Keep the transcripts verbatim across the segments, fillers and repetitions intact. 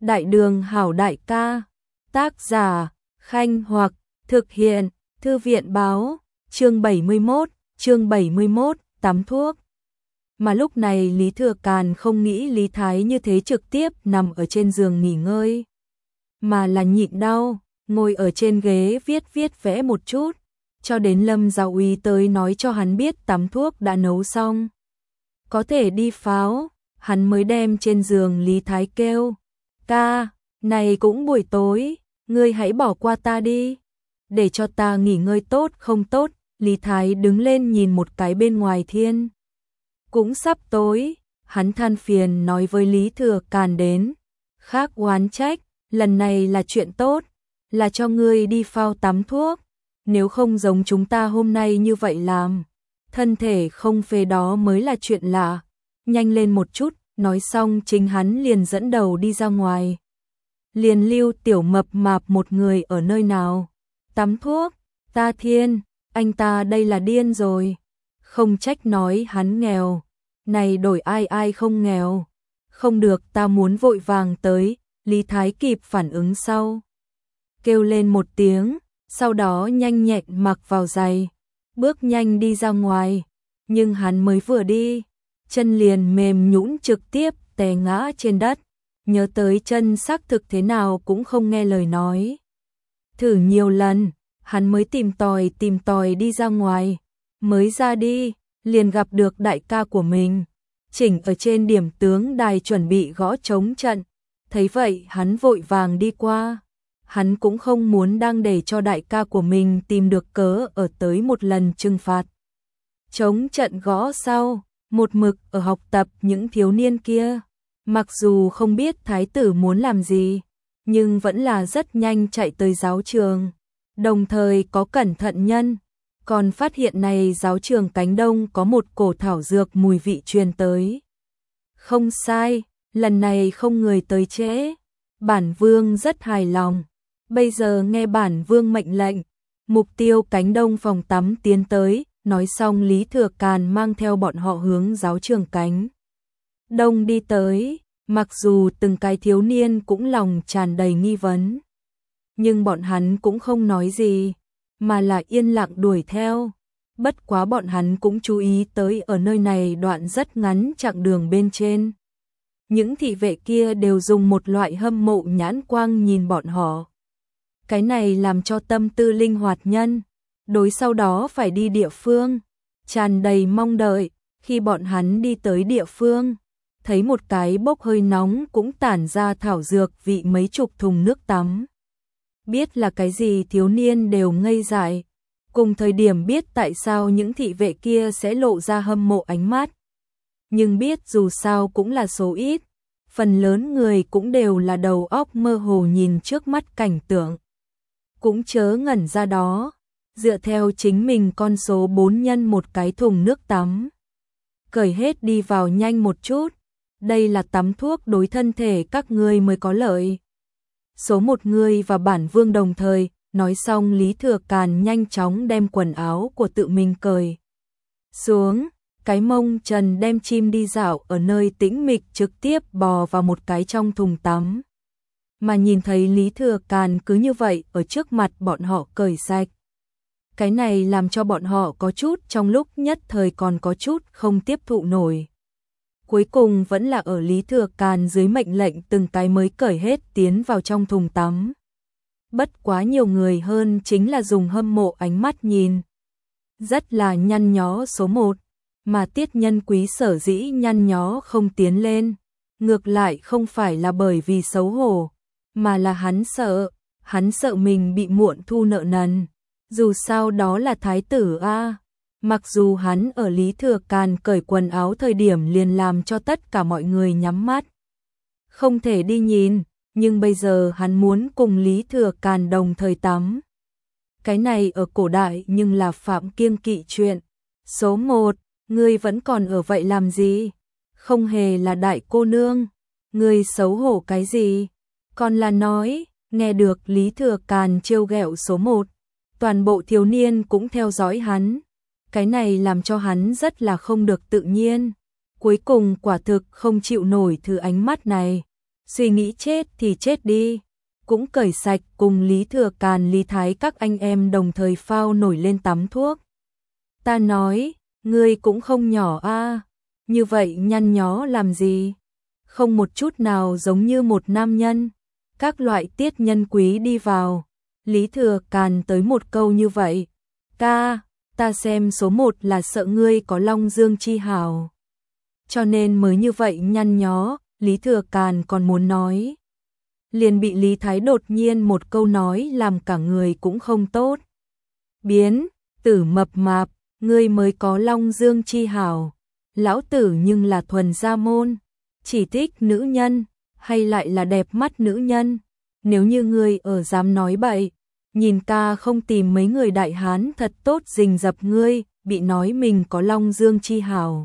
Đại đường hảo đại ca. Tác giả, Khanh Hoặc, thực hiện, Thư viện báo, chương bảy mươi mốt, chương bảy mươi mốt, tắm thuốc. Mà lúc này Lý Thừa Càn không nghĩ Lý Thái như thế trực tiếp nằm ở trên giường nghỉ ngơi, mà là nhịn đau, ngồi ở trên ghế viết viết vẽ một chút, cho đến Lâm Giáo úy tới nói cho hắn biết tắm thuốc đã nấu xong, có thể đi pháo, hắn mới đem trên giường Lý Thái kêu, ca, này cũng buổi tối, ngươi hãy bỏ qua ta đi, để cho ta nghỉ ngơi tốt không tốt. Lý Thái đứng lên nhìn một cái bên ngoài thiên, cũng sắp tối, hắn than phiền nói với Lý Thừa Càn đến, khác oán trách, lần này là chuyện tốt, là cho ngươi đi phao tắm thuốc, nếu không giống chúng ta hôm nay như vậy làm, thân thể không phê đó mới là chuyện lạ, nhanh lên một chút. Nói xong chính hắn liền dẫn đầu đi ra ngoài. Liền lưu tiểu mập mạp một người ở nơi nào. Tắm thuốc, ta thiên, anh ta đây là điên rồi. Không trách nói hắn nghèo. Này đổi ai ai không nghèo. Không được, ta muốn vội vàng tới. Lý Thái kịp phản ứng sau. Kêu lên một tiếng, sau đó nhanh nhẹn mặc vào giày. Bước nhanh đi ra ngoài. Nhưng hắn mới vừa đi, chân liền mềm nhũn trực tiếp té ngã trên đất, nhớ tới chân xác thực thế nào cũng không nghe lời nói. Thử nhiều lần, hắn mới tìm tòi tìm tòi đi ra ngoài, mới ra đi, liền gặp được đại ca của mình, chỉnh ở trên điểm tướng đài chuẩn bị gõ trống trận, thấy vậy hắn vội vàng đi qua, hắn cũng không muốn đang để cho đại ca của mình tìm được cớ ở tới một lần trừng phạt. Trống trận gõ sau, một mực ở học tập những thiếu niên kia, mặc dù không biết thái tử muốn làm gì, nhưng vẫn là rất nhanh chạy tới giáo trường, đồng thời có cẩn thận nhân, còn phát hiện này giáo trường cánh đông có một cổ thảo dược mùi vị truyền tới. Không sai, lần này không người tới trễ, bản vương rất hài lòng, bây giờ nghe bản vương mệnh lệnh, mục tiêu cánh đông phòng tắm tiến tới. Nói xong Lý Thừa Càn mang theo bọn họ hướng giáo trường cánh đông đi tới, mặc dù từng cái thiếu niên cũng lòng tràn đầy nghi vấn, nhưng bọn hắn cũng không nói gì, mà là yên lặng đuổi theo. Bất quá bọn hắn cũng chú ý tới ở nơi này đoạn rất ngắn chặng đường bên trên, những thị vệ kia đều dùng một loại hâm mộ nhãn quang nhìn bọn họ. Cái này làm cho tâm tư linh hoạt nhân đối sau đó phải đi địa phương, tràn đầy mong đợi. Khi bọn hắn đi tới địa phương, thấy một cái bốc hơi nóng cũng tản ra thảo dược vị mấy chục thùng nước tắm. Biết là cái gì thiếu niên đều ngây dại, cùng thời điểm biết tại sao những thị vệ kia sẽ lộ ra hâm mộ ánh mắt. Nhưng biết dù sao cũng là số ít, phần lớn người cũng đều là đầu óc mơ hồ nhìn trước mắt cảnh tượng. Cũng chớ ngẩn ra đó. Dựa theo chính mình con số bốn nhân một cái thùng nước tắm. Cởi hết đi vào nhanh một chút, đây là tắm thuốc đối thân thể các ngươi mới có lợi. Số một người và bản vương đồng thời, nói xong Lý Thừa Càn nhanh chóng đem quần áo của tự mình cởi xuống, cái mông trần đem chim đi dạo ở nơi tĩnh mịch trực tiếp bò vào một cái trong thùng tắm. Mà nhìn thấy Lý Thừa Càn cứ như vậy ở trước mặt bọn họ cởi sạch. Cái này làm cho bọn họ có chút trong lúc nhất thời còn có chút không tiếp thụ nổi. Cuối cùng vẫn là ở Lý Thừa Càn dưới mệnh lệnh từng cái mới cởi hết tiến vào trong thùng tắm. Bất quá nhiều người hơn chính là dùng hâm mộ ánh mắt nhìn. Rất là nhăn nhó số một, mà Tiết Nhân Quý sở dĩ nhăn nhó không tiến lên. Ngược lại không phải là bởi vì xấu hổ, mà là hắn sợ, hắn sợ mình bị muộn thu nợ nần. Dù sao đó là thái tử a, mặc dù hắn ở Lý Thừa Càn cởi quần áo thời điểm liền làm cho tất cả mọi người nhắm mắt, không thể đi nhìn, nhưng bây giờ hắn muốn cùng Lý Thừa Càn đồng thời tắm. Cái này ở cổ đại nhưng là phạm kiêng kỵ chuyện. Số một, ngươi vẫn còn ở vậy làm gì? Không hề là đại cô nương, ngươi xấu hổ cái gì? Còn là nói, nghe được Lý Thừa Càn trêu ghẹo số một. Toàn bộ thiếu niên cũng theo dõi hắn, cái này làm cho hắn rất là không được tự nhiên, cuối cùng quả thực không chịu nổi thứ ánh mắt này, suy nghĩ chết thì chết đi, cũng cởi sạch cùng Lý Thừa Càn Lý Thái các anh em đồng thời phao nổi lên tắm thuốc. Ta nói, ngươi cũng không nhỏ a, như vậy nhăn nhó làm gì? Không một chút nào giống như một nam nhân. Các loại Tiết Nhân Quý đi vào, Lý Thừa Càn tới một câu như vậy, ca, ta xem số một là sợ ngươi có Long Dương chi hào, cho nên mới như vậy nhăn nhó. Lý Thừa Càn còn muốn nói, liền bị Lý Thái đột nhiên một câu nói làm cả người cũng không tốt. Biến, tử mập mạp, ngươi mới có Long Dương chi hào, lão tử nhưng là thuần gia môn, chỉ thích nữ nhân, hay lại là đẹp mắt nữ nhân. Nếu như ngươi ở dám nói bậy, nhìn ca không tìm mấy người đại hán thật tốt rình rập ngươi, bị nói mình có Long Dương chi hào.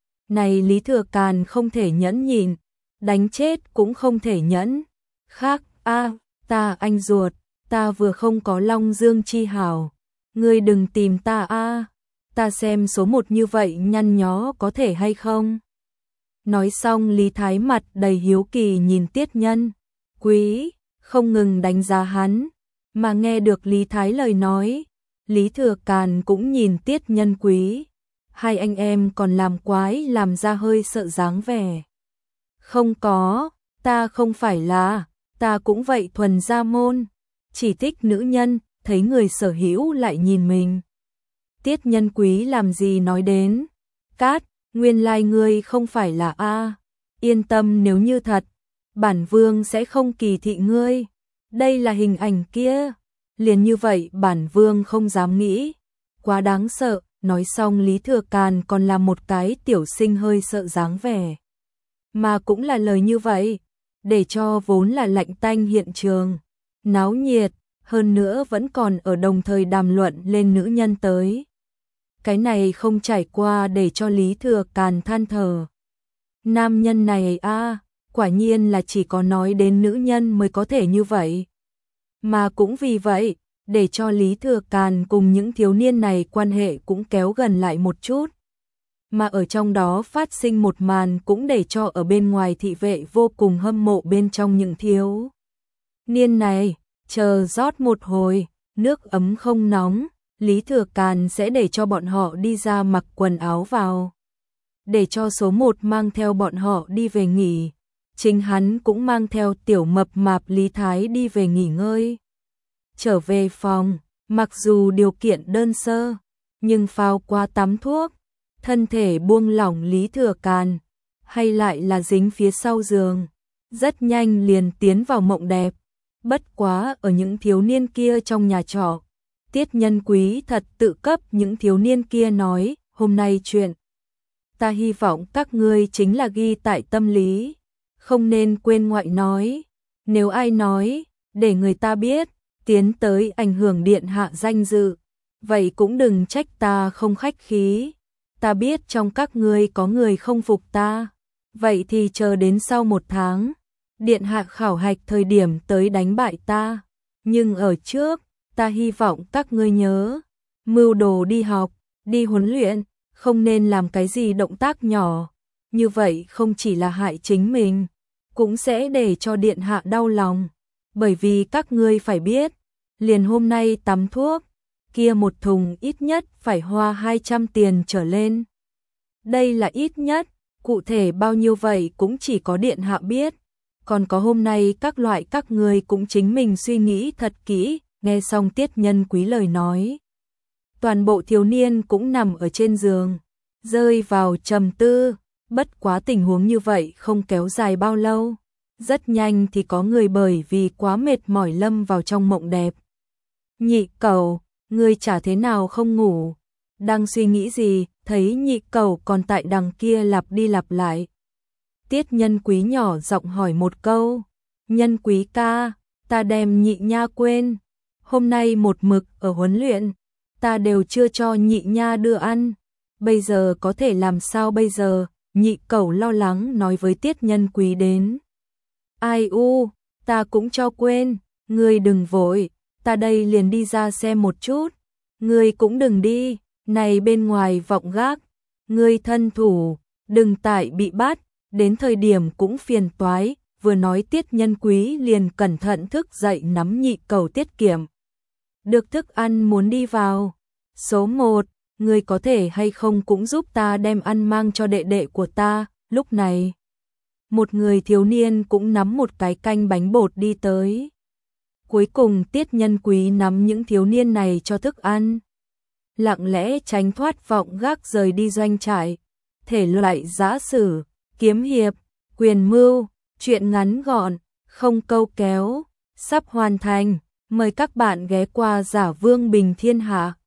Này Lý Thừa Càn không thể nhẫn nhịn, đánh chết cũng không thể nhẫn. Khác, a, ta anh ruột, ta vừa không có Long Dương chi hào, ngươi đừng tìm ta a, ta xem số một như vậy nhăn nhó có thể hay không. Nói xong Lý Thái mặt đầy hiếu kỳ nhìn Tiết Nhân Quý, không ngừng đánh giá hắn, mà nghe được Lý Thái lời nói, Lý Thừa Càn cũng nhìn Tiết Nhân Quý, hai anh em còn làm quái làm ra hơi sợ dáng vẻ. Không có, ta không phải là, ta cũng vậy thuần gia môn, chỉ thích nữ nhân, thấy người sở hữu lại nhìn mình. Tiết Nhân Quý làm gì nói đến, cát, nguyên lai ngươi không phải là a, yên tâm nếu như thật, bản vương sẽ không kỳ thị ngươi, đây là hình ảnh kia, liền như vậy bản vương không dám nghĩ, quá đáng sợ. Nói xong Lý Thừa Càn còn làm một cái tiểu sinh hơi sợ dáng vẻ. Mà cũng là lời như vậy, để cho vốn là lạnh tanh hiện trường, náo nhiệt, hơn nữa vẫn còn ở đồng thời đàm luận lên nữ nhân tới. Cái này không trải qua để cho Lý Thừa Càn than thở. Nam nhân này a, quả nhiên là chỉ có nói đến nữ nhân mới có thể như vậy. Mà cũng vì vậy, để cho Lý Thừa Càn cùng những thiếu niên này quan hệ cũng kéo gần lại một chút. Mà ở trong đó phát sinh một màn cũng để cho ở bên ngoài thị vệ vô cùng hâm mộ bên trong những thiếu niên này, chờ rót một hồi, nước ấm không nóng, Lý Thừa Càn sẽ để cho bọn họ đi ra mặc quần áo vào. Để cho số một mang theo bọn họ đi về nghỉ, chính hắn cũng mang theo tiểu mập mạp Lý Thái đi về nghỉ ngơi. Trở về phòng, mặc dù điều kiện đơn sơ, nhưng phao qua tắm thuốc, thân thể buông lỏng Lý Thừa Càn, hay lại là dính phía sau giường, rất nhanh liền tiến vào mộng đẹp. Bất quá ở những thiếu niên kia trong nhà trọ, Tiết Nhân Quý thật tự cấp những thiếu niên kia nói, hôm nay chuyện ta hy vọng các ngươi chính là ghi tại tâm lý, không nên quên ngoại nói, nếu ai nói, để người ta biết, tiến tới ảnh hưởng điện hạ danh dự, vậy cũng đừng trách ta không khách khí. Ta biết trong các ngươi có người không phục ta, vậy thì chờ đến sau một tháng, điện hạ khảo hạch thời điểm tới đánh bại ta, nhưng ở trước, ta hy vọng các ngươi nhớ, mưu đồ đi học, đi huấn luyện, không nên làm cái gì động tác nhỏ, như vậy không chỉ là hại chính mình, cũng sẽ để cho điện hạ đau lòng, bởi vì các ngươi phải biết, liền hôm nay tắm thuốc, kia một thùng ít nhất phải hoa hai trăm tiền trở lên. Đây là ít nhất, cụ thể bao nhiêu vậy cũng chỉ có điện hạ biết, còn có hôm nay các loại các ngươi cũng chính mình suy nghĩ thật kỹ. Nghe xong Tiết Nhân Quý lời nói, toàn bộ thiếu niên cũng nằm ở trên giường, rơi vào trầm tư, bất quá tình huống như vậy không kéo dài bao lâu, rất nhanh thì có người bởi vì quá mệt mỏi lâm vào trong mộng đẹp. Nhị Cẩu, ngươi chả thế nào không ngủ, đang suy nghĩ gì, thấy Nhị Cẩu còn tại đằng kia lặp đi lặp lại. Tiết Nhân Quý nhỏ giọng hỏi một câu, Nhân Quý ca, ta đem Nhị Nha quên. Hôm nay một mực ở huấn luyện, ta đều chưa cho Nhị Nha đưa ăn, bây giờ có thể làm sao bây giờ? Nhị Cẩu lo lắng nói với Tiết Nhân Quý đến. Ai u, ta cũng cho quên, ngươi đừng vội, ta đây liền đi ra xem một chút, ngươi cũng đừng đi, này bên ngoài vọng gác, ngươi thân thủ, đừng tại bị bắt, đến thời điểm cũng phiền toái, vừa nói Tiết Nhân Quý liền cẩn thận thức dậy nắm nhị cầu tiết kiệm. Được thức ăn muốn đi vào. Số một, người có thể hay không cũng giúp ta đem ăn mang cho đệ đệ của ta. Lúc này, một người thiếu niên cũng nắm một cái canh bánh bột đi tới. Cuối cùng Tiết Nhân Quý nắm những thiếu niên này cho thức ăn. Lặng lẽ tránh thoát vọng gác rời đi doanh trại. Thể loại giã sử, kiếm hiệp, quyền mưu, truyện ngắn gọn, không câu kéo, sắp hoàn thành. Mời các bạn ghé qua Giả Vương Bình Thiên Hạ.